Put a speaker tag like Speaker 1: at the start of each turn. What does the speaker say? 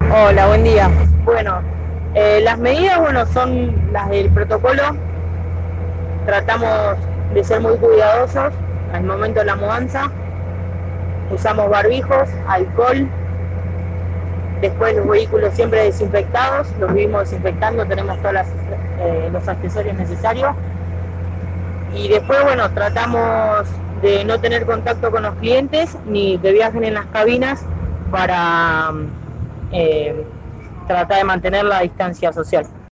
Speaker 1: Hola, buen día. Bueno, las medidas, bueno, son las del protocolo. Tratamos de ser muy cuidadosos al momento de la mudanza. Usamos barbijos, alcohol. Después los vehículos siempre desinfectados, los vivimos desinfectando, tenemos todos los accesorios necesarios. Y después, bueno, tratamos de no tener contacto con los clientes ni de viajen en las cabinas para eh, tratar de mantener la distancia social.